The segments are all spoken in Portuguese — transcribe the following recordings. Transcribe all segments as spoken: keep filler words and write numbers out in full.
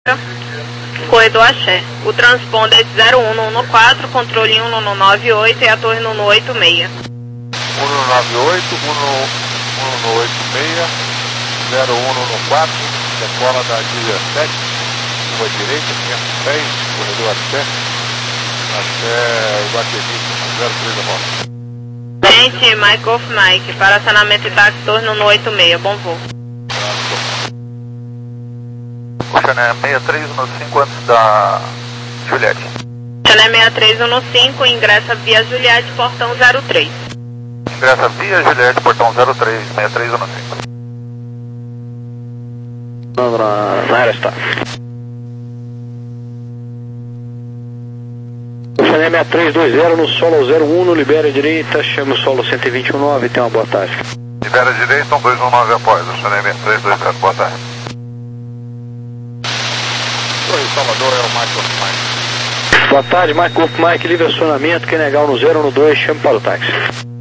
Corredor Axé. O transponder zero um no quatro, controle um no nove oito e a torre no oito seis. um no nove oito, um no oito seis, zero um no quatro, decola da dezessete, rua direita, quinhentos e dez, corredor Axé, até Iguatemi, zero três da volta. Gente, Mike Golf Mike, para acionamento e táxi, torre no oito seis, bom voo. Chané sessenta e três no cinco antes da Juliette. Chané sessenta e três no cinco, ingressa via Juliette, portão zero três. Ingressa via Juliette, portão zero três, sessenta e três no cinco. Na Aerostar. Chané sessenta e três dois zero no solo zero um, no libera direita, chama o solo cento e vinte e nove, tenha uma boa tarde. Libera direita, dois um nove após, Chané sessenta e três dois zero, boa tarde. Oi, Salvador, é o Michael Mike. Boa tarde, Mike Golf Mike, livre acionamento, quem negar no zero no dois, chame para o táxi.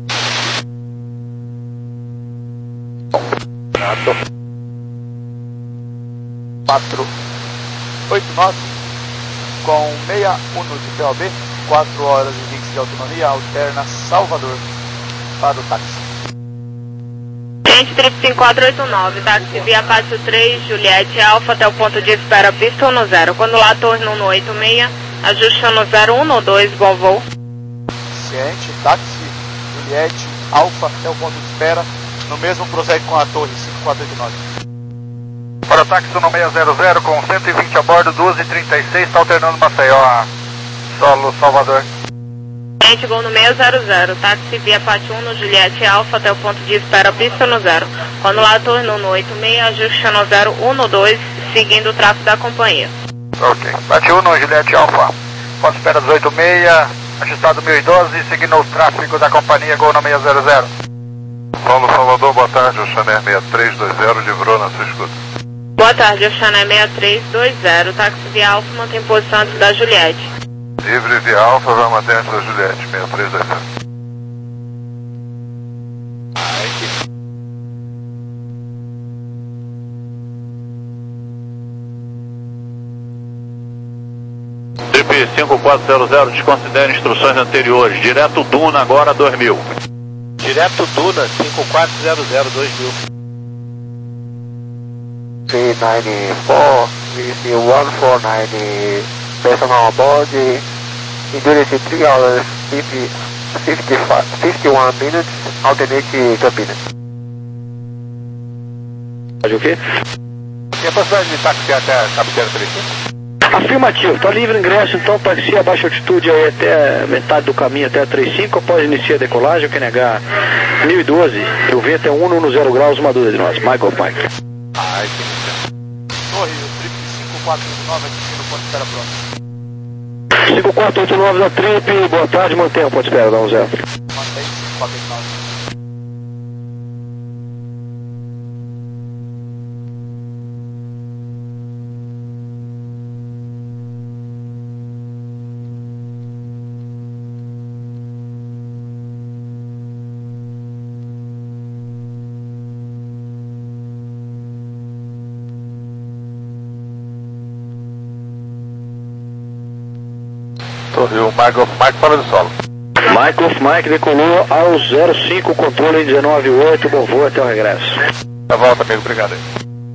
quatro oito nove com sessenta e um de P O B, quatro horas e vinte de autonomia, alterna Salvador para o táxi. Gente, trip cinco quatro oito nove, táxi via Pátio três, Juliette Alfa até o ponto de espera, pista no zero. Quando lá, torre no oito seis, ajuste no zero um no dois, bom voo. Ciente, táxi, Juliette Alfa até o ponto de espera, no mesmo prossegue com a torre cinco quatro oito nove. Para o táxi no seis zero zero com cento e vinte a bordo, duas e trinta e seis, está alternando Maceió, solo Salvador. Gente, gol no seis zero zero, táxi via Pátio um no Juliette Alfa até o ponto de espera, pista no zero. Quando lá, torre no oito seis, ajuste no zero um no dois, seguindo o tráfego da companhia. Ok, Pátio um no Juliette Alfa, ponto de espera dezoito seis, ajustado mil e doze, seguindo o tráfego da companhia, gol no seis zero zero. Paulo Salvador, boa tarde, o Chané sessenta e três dois zero livrou na sua escuta. Boa tarde, o Chané sessenta e três dois zero, táxi via Alfa mantém posição antes da Juliette. Livre via Alfa, vai manter antes da Juliette, sessenta e três dois zero. Trip cinco quatro zero zero, desconsidere instruções anteriores, direto Duna agora dois mil. Direto Duna, cinco quatro zero zero dois mil. three ninety-four, V C one four ninety, personal aboard, endurance three hours, fifty, fifty-five, fifty-one minutes, alternate cabine. Pode o quê? Tem a possibilidade de táxi até a cabeceira trinta e cinco? Afirmativo, está livre ingresso, então táxi a baixa altitude aí até metade do caminho, até três cinco, após iniciar a decolagem, quem negar mil e doze, o vento é um no zero graus, uma dúvida de nós, Michael Pike. Ai, que Torre, o trip cinco quatro oito nove aqui no ponto de espera pronto. cinco quatro oito nove da trip, boa tarde, mantenha o ponto de espera, dá um zero. Mantém cinco quatro oito nove. Torre, o Michael Mike fora do solo. Michael Mike decolou ao zero cinco, controle dezenove oito, bom voo até o regresso. Tá volta, amigo, obrigado aí.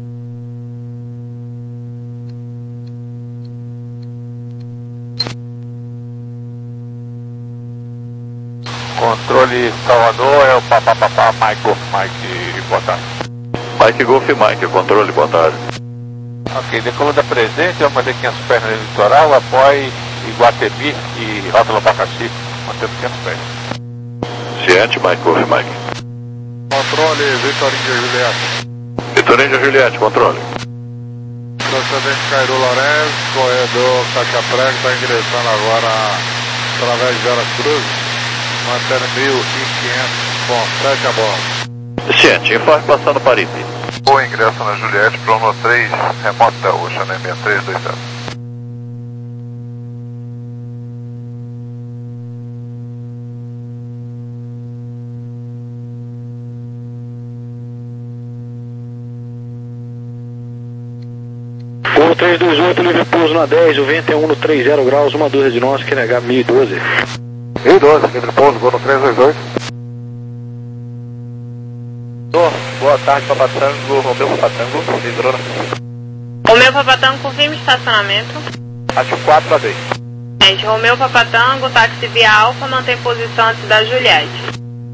Controle Salvador é o papapá Michael Mike, boa tarde. Mike Golf Mike, controle, boa tarde. Ok, decolando da presente, vamos manter quinhentos pés no litoral, apoie Iguatemi e Rota Abacaxi, mantendo quinhentos pés. Ciente, Mike Golf Mike. Controle, Vitorinho Juliette. Vitorinho Juliette, controle. Procedente Cairo Lourenço, corredor Caixa Prego, está ingressando agora através de Vera Cruz, mantendo mil e quinhentos com sete a bordo. Ciente, informe passando para I P. O ingresso na Juliette, Prono três, remoto da Ocean, né? sessenta e três dois zero. três dois oito, livre pouso na dez, o vento é um no trinta graus, uma dúzia de nós, Q N H mil e doze. mil e doze, livre pouso, vou no três dois oito. Boa tarde, Papatango, Romeu Papatango, livrou. Romeu Papatango, confirme estacionamento. Acho quatro a dez. Gente, Romeu Papatango, táxi via Alfa, mantém posição antes da Juliette.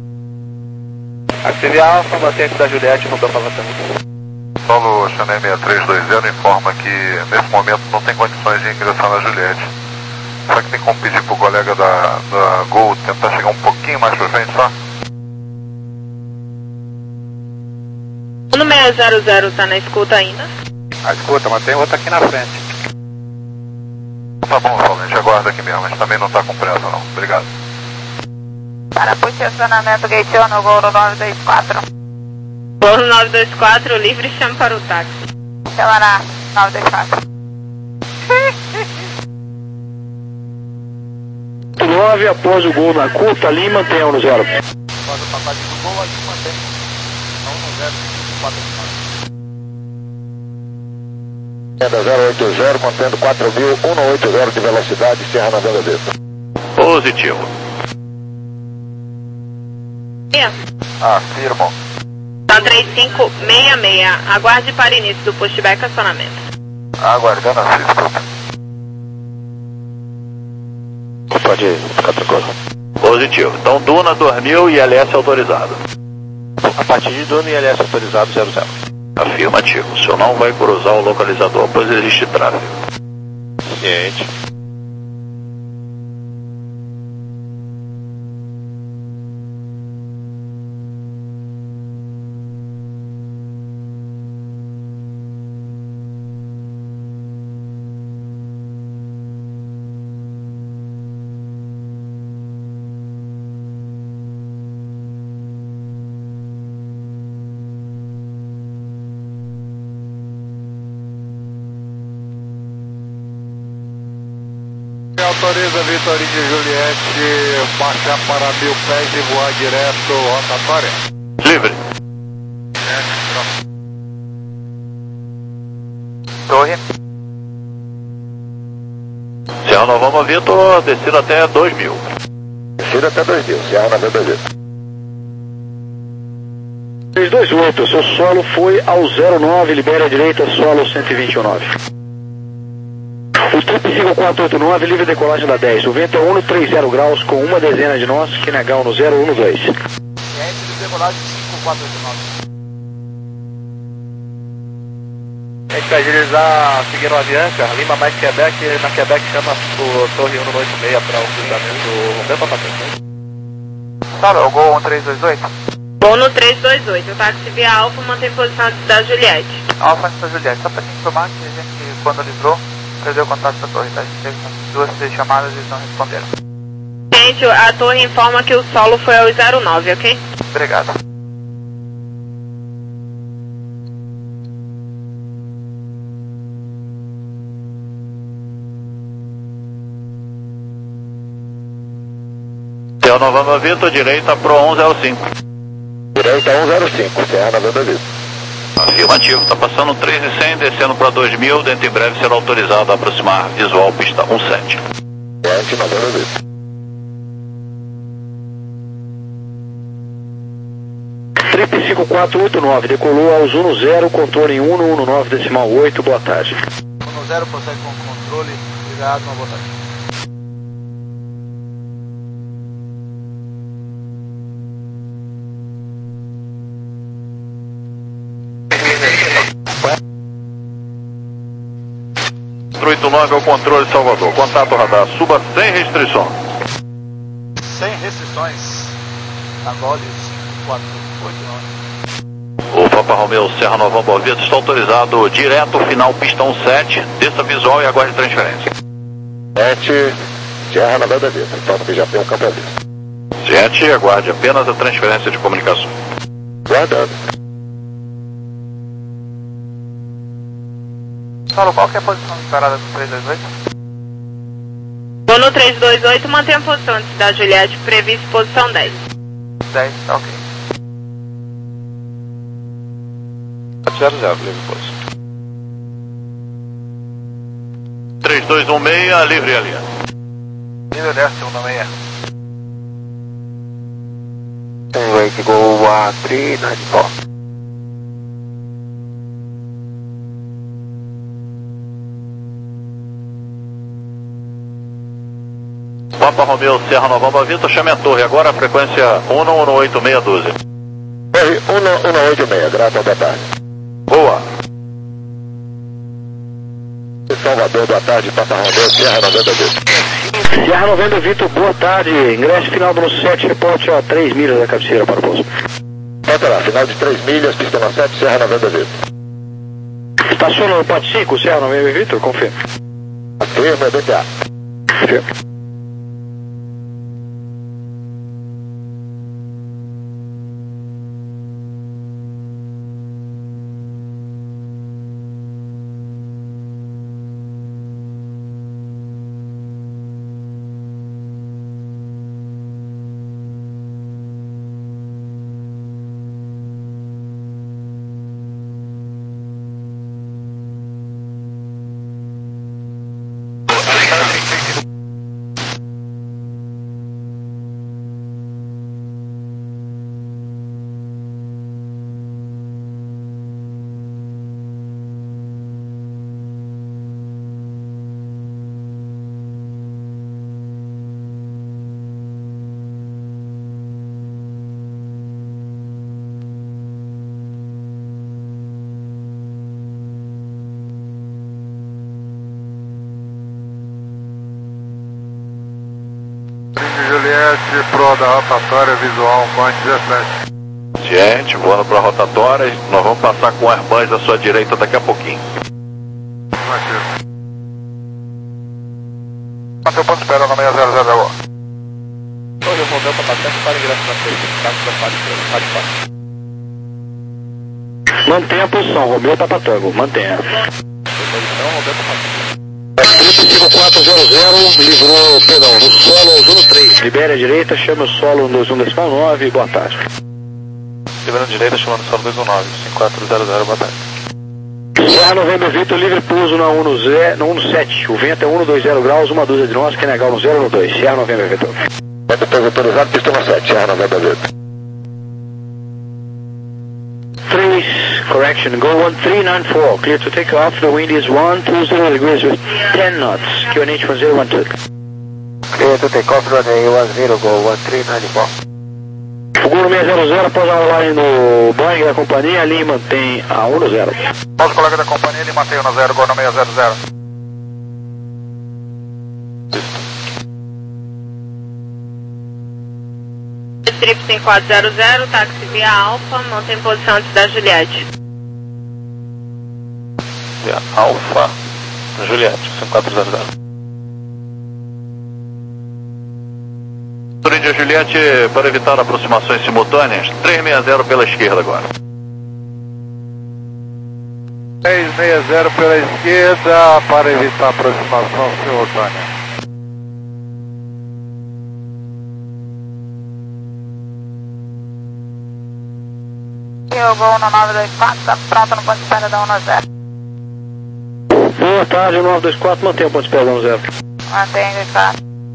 Táxi via Alfa, mantém antes da Juliette, Romeu Papatango. Solo Chanel seis três dois zero informa que nesse momento não tem condições de ingressar na Juliette. Será que tem como pedir pro colega da, da Gol tentar chegar um pouquinho mais pra frente só? O número zero zero tá na escuta ainda? Ah, escuta, mas tem outra aqui na frente. Tá bom, Solo, a gente aguarda aqui mesmo, a gente também não tá com pressa não. Obrigado. Para posicionamento Gate no Gol nove dois quatro. Gol nove dois quatro, livre, chama para o táxi. Chama na nove dois quatro. nove, após o gol na curta, ali mantém um no zero. Após a passagem do gol, ali mantém um no zero, quatro Venda zero oito zero, mantendo quatro mil, cento e oitenta de velocidade, Serra na Venda Vista. Positivo. Afirmo. Tá três cinco seis seis, aguarde para início do pushback acionamento. Aguardando a Cisco. Pode ficar tranquilo. Positivo. Então Duna dormiu e L S autorizado. A partir de Duna e L S autorizado zero zero. Afirmativo. O senhor não vai cruzar o localizador, pois existe tráfego. Ciente. Autoriza Vitorino de Juliette baixar para mil pés e voar direto rotatória. Livre. Torre. Serra Nova Vitor, descida até dois mil. Descida até dois mil, Serra na Venda Vista. três dois oito, seu solo foi ao zero nove, libere à direita, solo cento e vinte e nove. O trip cinco quatro oito nove, livre decolagem da dez. O vento é um no trinta graus com uma dezena de nós, Q N H no zero um dois. Ciente de decolagem cinco quatro oito nove. A gente vai agilizar seguindo a Avianca, Lima mais Quebec, na Quebec chama o Torre um no oito seis para o cruzamento Romeu Papatango. Sabe, o Gol um três dois oito? Gol no três dois oito, o táxi via Alfa mantém posição antes da Juliette. Alfa antes da Juliette, só para te informar que a gente, quando livrou, perdeu o contato da torre, tá? A gente teve duas, três chamadas e eles não responderam. Gente, a torre informa que o solo foi ao zero nove, ok? Obrigado. Serra Nova Vitor, direita pro um zero cinco. Direita um zero cinco, Serra na Venda Vista. Afirmativo. Está passando três mil e cem, descendo para dois mil. Dentro em breve será autorizado a aproximar visual pista um sete. Diante na Venda Vista. Trip cinco quatro oito nove, decolou aos um zero, contorno em um no um nove decimal oito, boa tarde. um zero prossegue com o controle, obrigado, uma boa tarde. oito nove ao controle Salvador. Contato radar. Suba sem restrição. Sem restrições. Angole cinco quatro oito nove. O Papa Romeu Serra Nova Boa Vista está autorizado direto final pista um sete. Desça visual e aguarde transferência. sete, Serra na Venda Vista. Informa que já tem um campo à vista. Gente, aguarde apenas a transferência de comunicação. Guardando. Solo, qual que é a posição esperada do três dois oito? Vou no três dois oito, mantém a posição antes da Juliette, previsto posição dez. dez, tá ok. zero zero, livre pouso. dois um seis, livre ali. Livre leste um seis. Anyway, to go one three nine four. Papa Romeo Serra Novamba Vitor, chame a torre agora, a frequência um um oito seis doze. Torre um um oito seis, grata, boa tarde. Boa. Salvador, boa tarde, Papa Romeo Serra Novamba Vitor. Serra Novamba Vitor, boa tarde, ingresso final do sete, reporte a três milhas da cabeceira para o posto. Bota lá, final de três milhas, pista no sete, Serra Novamba Vitor. Estaciona no Pato cinco, Serra Novamba Vitor, confirma. Confirma, B T A. Confirma. Juliette, pro da rotatória visual, point dezessete. Gente, voando para a rotatória, nós vamos passar com o Airbus à sua direita daqui a pouquinho. Negativo. Bateu ponto espera na seis zero zero agora. Torre Romeu para bater para ingresso na frente, caso da parte Mantenha a posição, Romeu Papatango, mantenha. Posição, Romeu Papatango. cinco quatro zero zero, livrou, perdão, no solo Zuno três. Libere a direita, chama o solo no dois um nove, boa tarde. Liberando a direita, chamando o solo dois um nove, cinco quatro zero zero, boa tarde. Serra Novembro Vitor, livre pouso na um no sete, o vento é um dois zero graus, uma dúzia de nós, quer negar no zero no dois, Serra Novembro Vitor. Vento pouso autorizado, pista no sete, Serra Novembro Vitor. three, correction, go one three nine four, clear to take off, the wind is one two zero degrees with ten knots, Q N H one zero one two. Clear to take off, runway one zero, go one three nine four. Seguro seis zero zero, após a line no Boeing da companhia, ali mantém a um zero. Nosso colega da companhia, ele mantém o no zero, agora no seis zero zero. Strip cinco quatro zero zero, táxi via Alfa, mantém posição antes da Juliette. Via Alfa, Juliette, cinco quatro zero zero. Índia Juliette, para evitar aproximações simultâneas, três seis zero pela esquerda agora. três seis zero pela esquerda, para evitar aproximação simultânea. Eu vou no nove dois quatro, tá pronto no ponto de espera da um zero. Boa tarde, nove dois quatro, mantém o ponto de espera da um zero. Mantém, tá.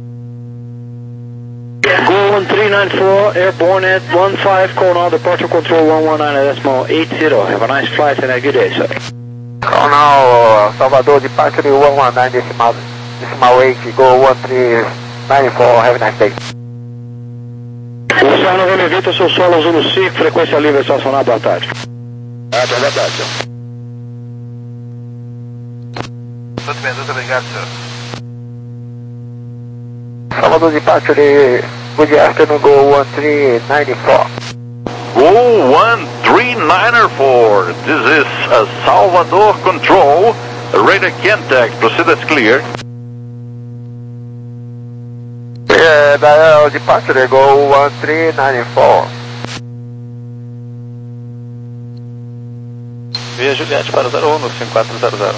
Go one three nine four, airborne at one five, call now, departure control one one nine decimal eight zero. Have a nice flight and a good day, sir. Call now, Salvador, departure one one nine decimal, decimal eight, go one three nine four, have a nice day. O Serra Novembro Vitor, seu solo Zuno cinco, frequência livre, estacionar, boa tarde. Ah, boa tarde, senhor. Muito bem, muito obrigado, senhor. Salvador, departure, good afternoon, go one three nine four. Go one three nine four, this is a Salvador Control, radar contact, proceed as clear. Yeah, dial departure, go one three nine four. Via Juliette para zero um no cinco quatro zero zero.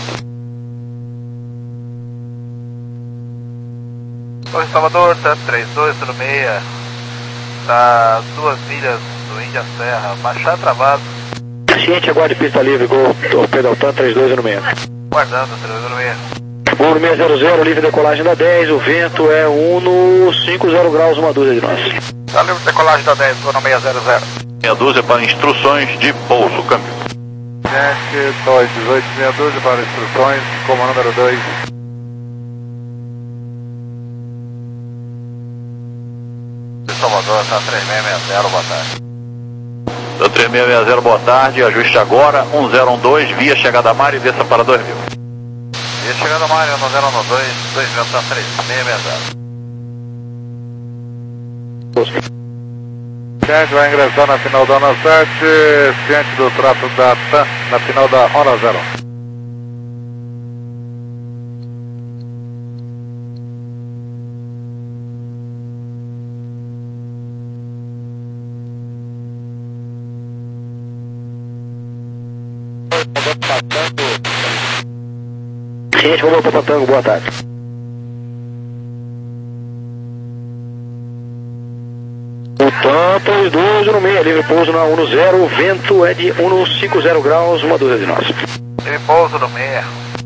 Oi, Salvador, tá três dois, tudo meia. Tá duas milhas do Índia Serra, baixar travado. Ciente, aguarde pista livre, gol, torpedo Altan três dois no meio. Guardando, três dois no meio. Gol seis zero zero, livre decolagem da dez, o vento é um no cinquenta graus, uma dúzia de nós. Tá livre decolagem da dez, gol no seis zero zero. Meia dúzia para instruções de pouso, câmbio. sete, dois, dezoito, meia dúzia para instruções, comando número dois. Salvador, tá três seis seis zero, boa tarde. Da três seis seis zero, boa tarde, ajuste agora, um zero um dois, via chegada mar e desça para dois mil. Via chegada mar, um zero um dois, dois mil, tá três seis seis zero. Ciente vai ingressar na final da Onda sete, ciente do trato da T A M na final da Onda zero. Ciente, vamos para Patango, boa tarde. Então, três dois no meio, livre pouso na um zero, o vento é de um no cinquenta graus, uma dúzia de nós. Livre pouso no meio.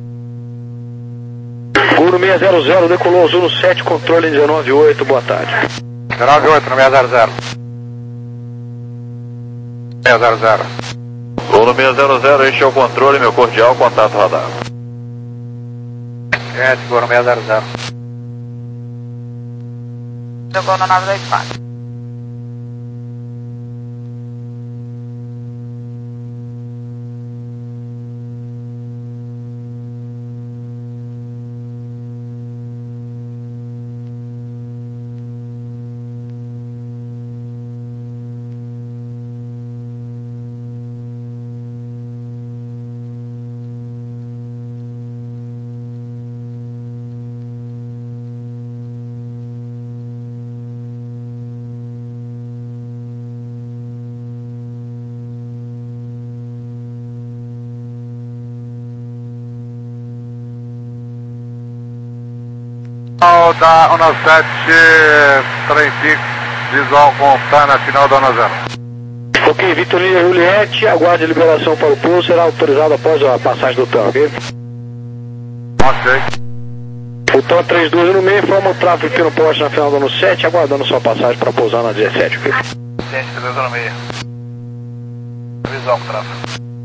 Gol no seis zero zero, decolou azul no sete, controle dezenove oito, boa tarde. dezenove oito no seis zero zero. seis zero zero. Gol no seis zero zero, este é o controle, meu cordial, contato radar. Ciente, gol no seis zero zero. Jogou no nove dois quatro. Da Onda sete, trem fixo, visual com T A M na final da Onda zero. Ok, Vitorina Juliette, aguarde liberação para o pouso, será autorizado após a passagem do T A M, ok? Ok. O T A M três dois no meio, forma o tráfego pelo poste na final da Onda sete, aguardando sua passagem para pousar na dezessete, ok? Ciente, três no meio. Visual com tráfego.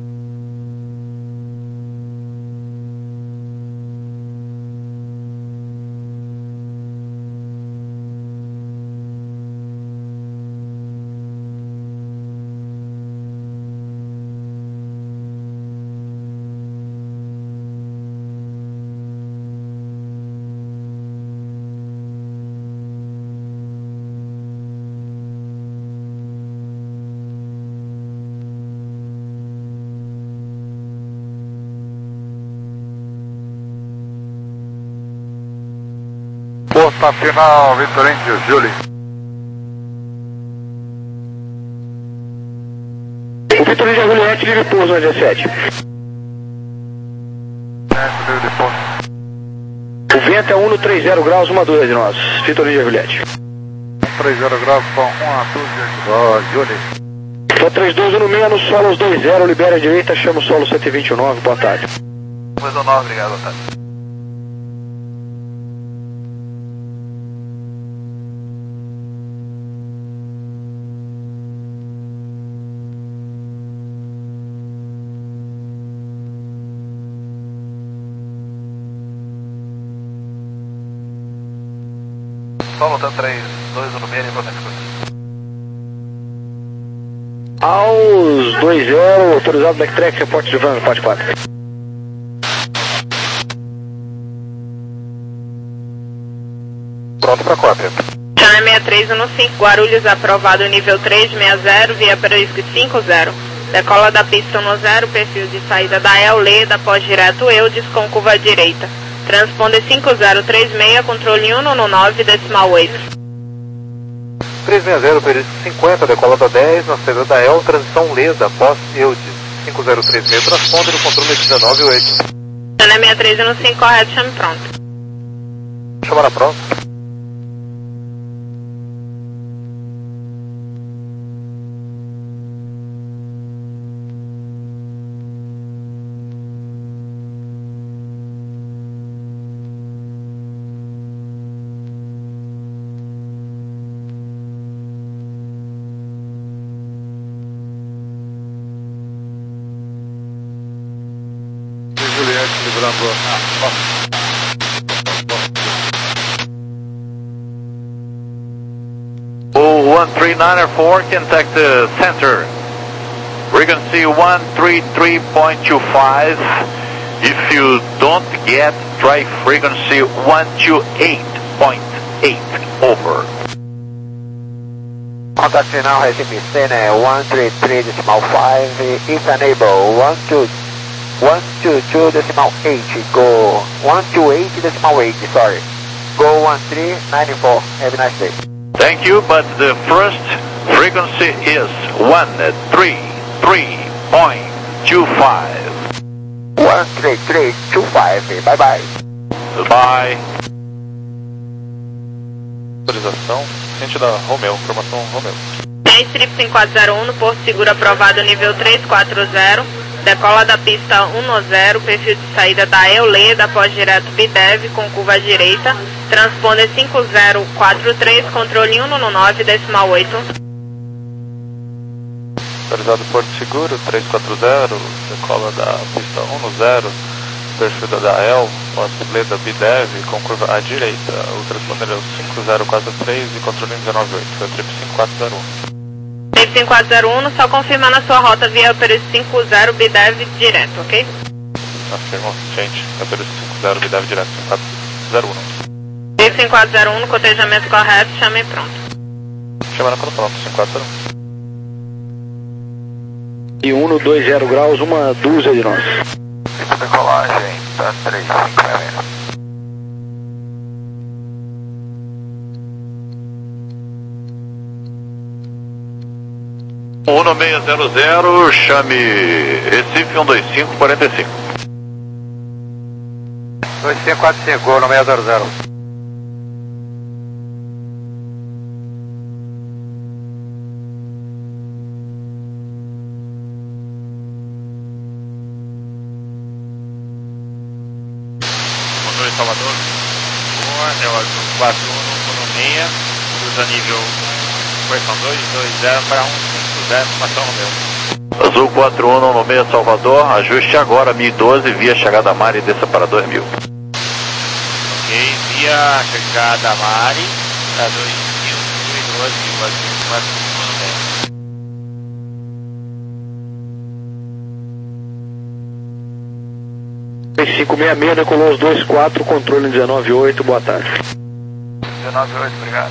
Posta final, Vitor Índio, Júlio. O Vitorina Juliette, livre pouso na dezessete. Ciente, livre de posto. O vento é um no trinta graus, uma dúzia de nós. Vitorina Juliette. trinta graus com uma dúzia de nós, Júlio. Tô três dois no meio, no solo os dois zero, libera a direita, chama o solo cento e vinte e nove, boa tarde. dois nove, obrigado, boa tarde. Solo tá três dois no meio, boa tarde. Aos dois zero, autorizado backtrack, reporte de van, parte quatro. Pronto para cópia. Channel sessenta e três um cinco, Guarulhos aprovado nível três sessenta, via para risco cinquenta. Decola da pista um zero, perfil de saída da El Leda, pós direto Eudes com curva direita. Transponder cinco zero três seis, controle um no nove, decimal oito. três seis zero, período cinquenta, decola da dez, na saída da El, transição Leda, pós Eudes. cinco zero três seis, transponder, controle dezenove oito. Channel sessenta e três um cinco, correto, chame pronto. Chamada pronto. Segurando. Ah, oh one three nine four, contact the center. Frequency one three three point two five. If you don't get, try frequency one two eight point eight. Over. Contact now has been seen at one three three point five. If unable, one two two point eight. Go one two eight point eight, sorry. Go one three nine four. Have a nice day. Thank you, but the first frequency is one three three point two five. one three three point two five. Bye bye. Bye. Autorização, ciente da Romeo, formação Romeo. dez triplo cinco quatro zero um, no Porto Seguro aprovado nível três quatro zero, decola da pista um zero, perfil de saída da Euleda, pós direto Bidev com curva à direita, transponder cinco zero quatro três, controle um nove decimal oito. Autorizado Porto Seguro, três quatro zero, decola da pista um zero, perfil da El, pós-leda Bidev, com curva à direita. O transponder é o cinco zero quatro três e controle um nove oito, foi o trip cinco quatro zero um. trip cinco quatro zero um, só confirmando a sua rota via Operis cinco zero Bidev direto, ok? Afirmo, gente, Operis cinco zero Bidev direto, cinco quatro zero um. trip cinco quatro zero um, no cotejamento correto, chame pronto. Chamando quando pronto, cinco quatro zero um. E um no dois zero graus, uma dúzia de nós. Decolagem, tá três cinco seis. um seis zero zero, chame Recife um dois cinco quatro cinco. dois cinco quatro cinco, um seis zero zero. Salvador, é o Azul quatro um seis, cruza nível correção dois dois zero para um cinco zero, formação Romeu. Azul quatro um no meio Salvador, ajuste agora mil e doze via chegada Mari e desça para dois mil. Ok, via chegada Mari para dois mil e doze, o Azul quatro um no meio. cinco seis seis, decolou os dois quatro, controle dezenove oito, boa tarde. dezenove oito, obrigado.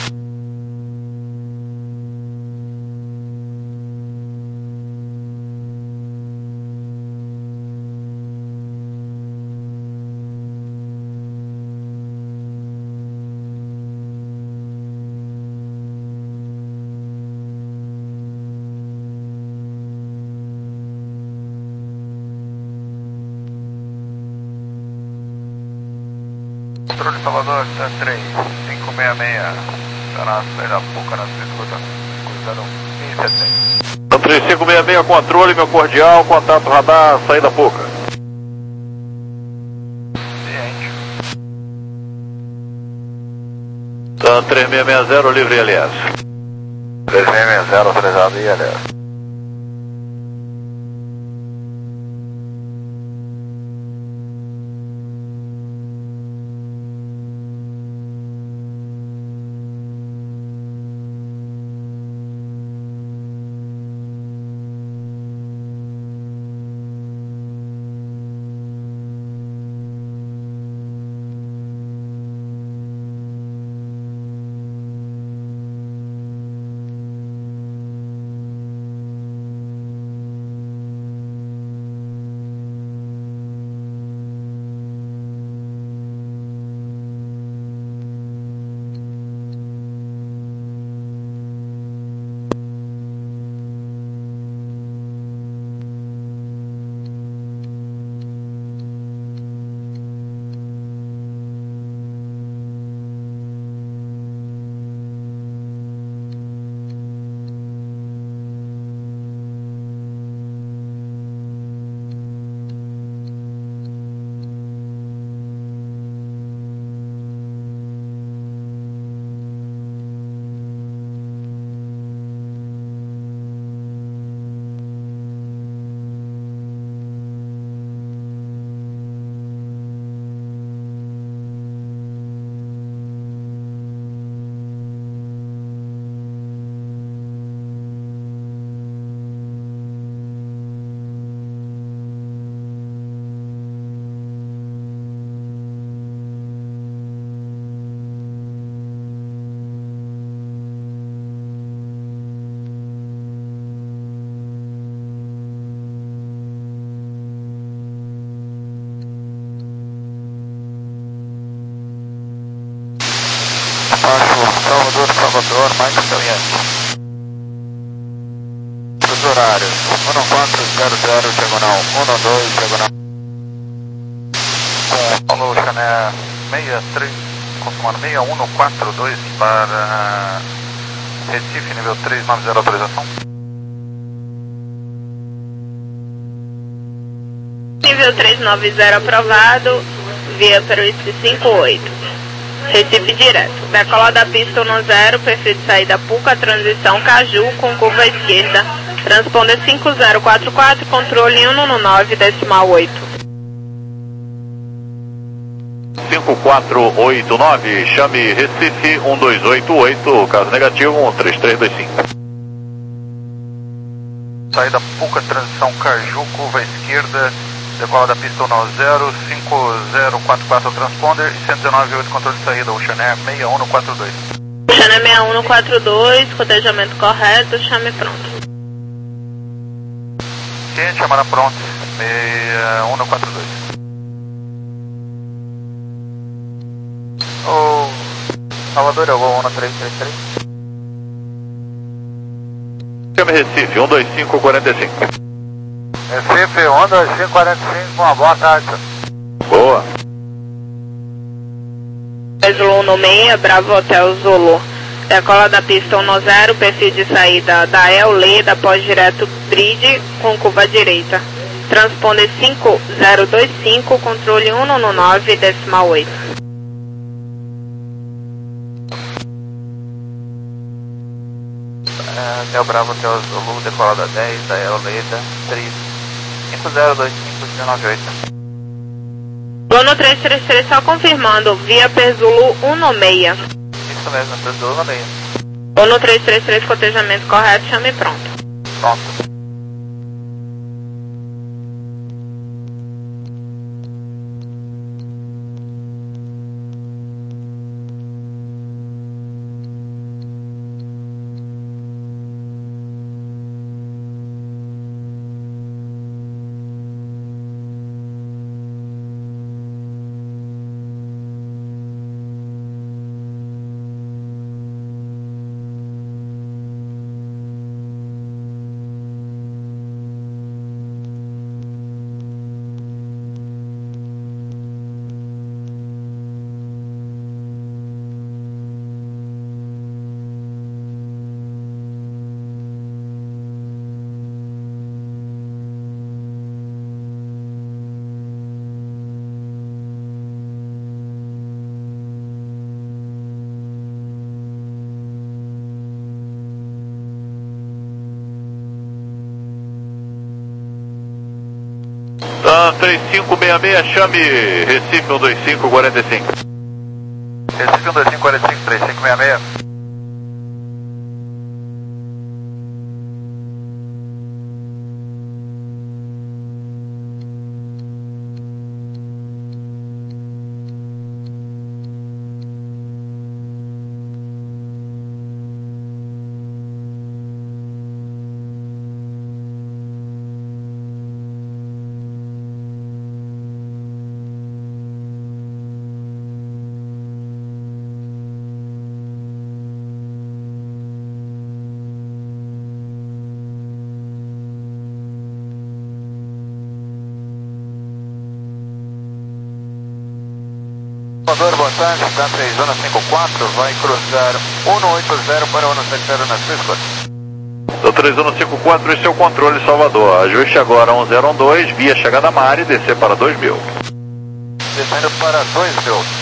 Controle Salvador, três cinco seis seis, está na saída Puca, na escuta, cruzando mil e setenta. três cinco seis seis, controle, meu cordial, contato radar, saída Puca. Ciente. Então, três seis seis zero, livre L S. três seis seis zero, autorizado I L S. Salvador, Mike Saliente. Os horários, um quatro zero zero, diagonal, um dois, diagonal. Paulo Chané seis três, confirmando seis um quatro dois para Recife, nível três nove zero, autorização. Nível três nove zero aprovado, via Peruísque cinco oito. Recife direto. Decola da pista um zero, perfil de saída Puca, transição Caju com curva à esquerda. Transponder cinco zero quatro quatro, controle um nove, decimal oito. cinco quatro oito nove, chame Recife um dois oito oito, caso negativo um três três dois cinco. Saída Puca, transição Caju, curva à esquerda, decola da pista um zero, cinco zero quatro quatro transponder e cento e dezenove oito controle de saída, o Chané seis um quatro dois. Chané seis um quatro dois, cotejamento correto, chame pronto. Ciente, chamada pronta, seis um quatro dois. O Salvador, eu vou um três três três. Chame Recife um dois cinco quatro cinco. Recife um dois cinco quatro cinco, uma boa tarde. Boa. Zulu seis, Bravo Hotel Zulu. Decola da pista um zero, perfil de saída da El Leda, pós-direto Bridge com curva à direita. Transponder cinco zero dois cinco, controle um nove, decimal oito. É, Del Bravo Hotel Zulu, decola da dez, da El Leda, três cinco zero dois cinco um nove oito. Dono três três três, só confirmando, via Perzulu um seis. Isso mesmo, Perzulu um seis. Dono três três três, cotejamento correto, chame pronto. Pronto. Tá, três cinco seis seis, chame Recife um dois cinco quatro cinco. Recife um dois cinco quatro cinco, três cinco seis seis. Salvador, boa tarde, está três zona cinco quatro, vai cruzar um oito zero para um sete zero na Cisco. Do três um cinco quatro, esse é o controle Salvador. Ajuste agora um zero um dois, via chegada Mari, descer para dois mil. Descendo para dois mil.